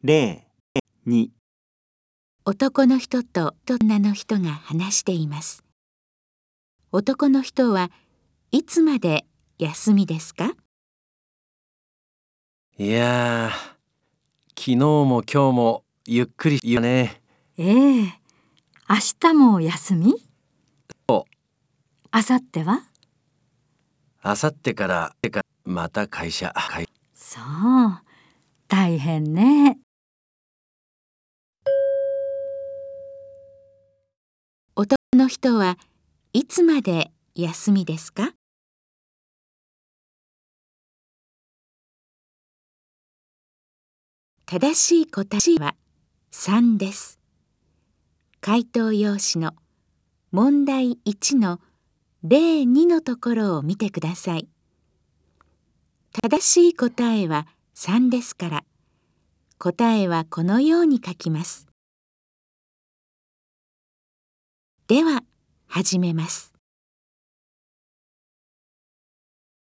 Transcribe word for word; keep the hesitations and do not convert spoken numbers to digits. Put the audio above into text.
れい、に。 男の人と女の人が話しています。男の人はいつまで休みですか？ いやー、昨日も今日もゆっくりよね。 ええ、明日も休み？ そう。 明後日は？ 明後日からまた会社。 そう、大変ね。 男の人はいつまで休みですか？正しい答えはさんです。回答用紙の問題いちのれいにのところを見てください。正しい答えはさんですから、答えはこのように書きます。では、始めます。